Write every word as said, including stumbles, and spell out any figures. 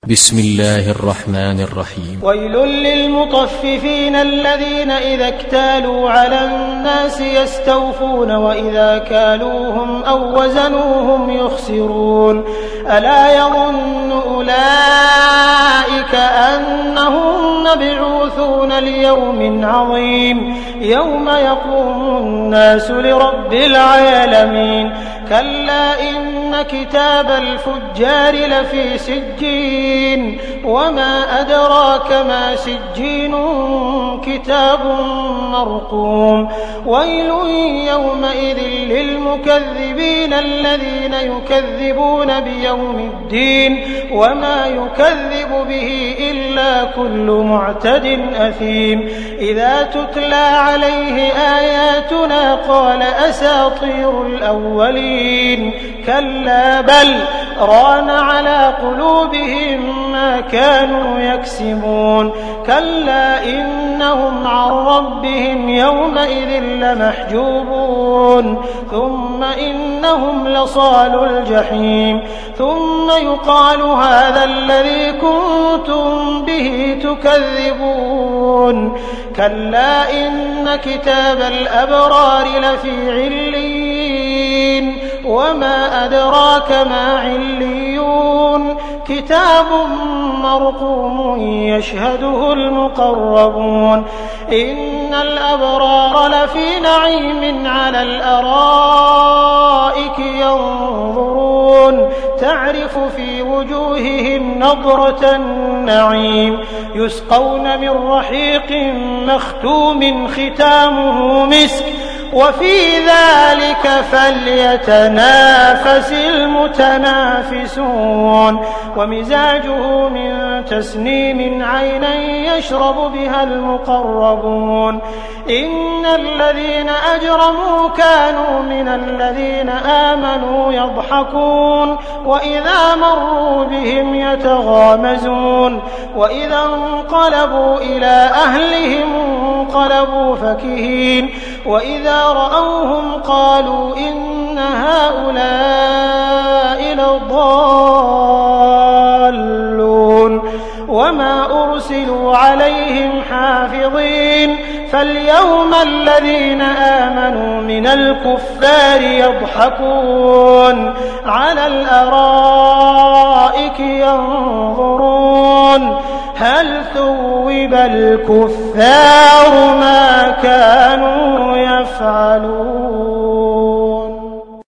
بسم الله الرحمن الرحيم. ويل للمطففين الذين إذا اكتالوا على الناس يستوفون وإذا كالوهم أو وزنوهم يخسرون. ألا يظن أولئك أنهم مبعوثون ليوم عظيم يوم يقوم الناس لرب العالمين. كلا إن كتاب الفجار لفي سجين وما أدراك ما سجين كتاب مرقوم. ويل يومئذ للمكذبين الذين يكذبون بيوم الدين وما يكذب به إلا كل معتد أثيم. إذا تتلى عليه آياتنا قال أساطير الأولين. كلا بل ران على قلوبهم ما كانوا يكسبون. كلا إنهم عن ربهم يومئذ لمحجوبون. ثم إنهم لصال الجحيم. ثم يقال هذا الذي كنتم به تكذبون. كلا إن كتاب الأبرار لفي عليين وما أدراك ما عليون. كتاب مرقوم يشهده المقربون. إن الأبرار لفي نعيم على الأرائك ينظرون تعرف في وجوههم نضرة النعيم. يسقون من رحيق مختوم ختامه مسك وفي ذلك فليتنافس المتنافسون. ومزاجه من تسنيم عينا يشرب بها المقربون. إن الذين أجرموا كانوا من الذين آمنوا يضحكون وإذا مروا بهم يتغامزون وإذا انقلبوا إلى أهلهم انقلبوا فكهين وإذا رأوهم قالوا إن هؤلاء لضالون. وما أرسلوا عليهم حافظين. فاليوم الذين آمنوا من الكفار يضحكون على الأرائك ينظرون هل ثوب الكفار ما كانوا يفعلون.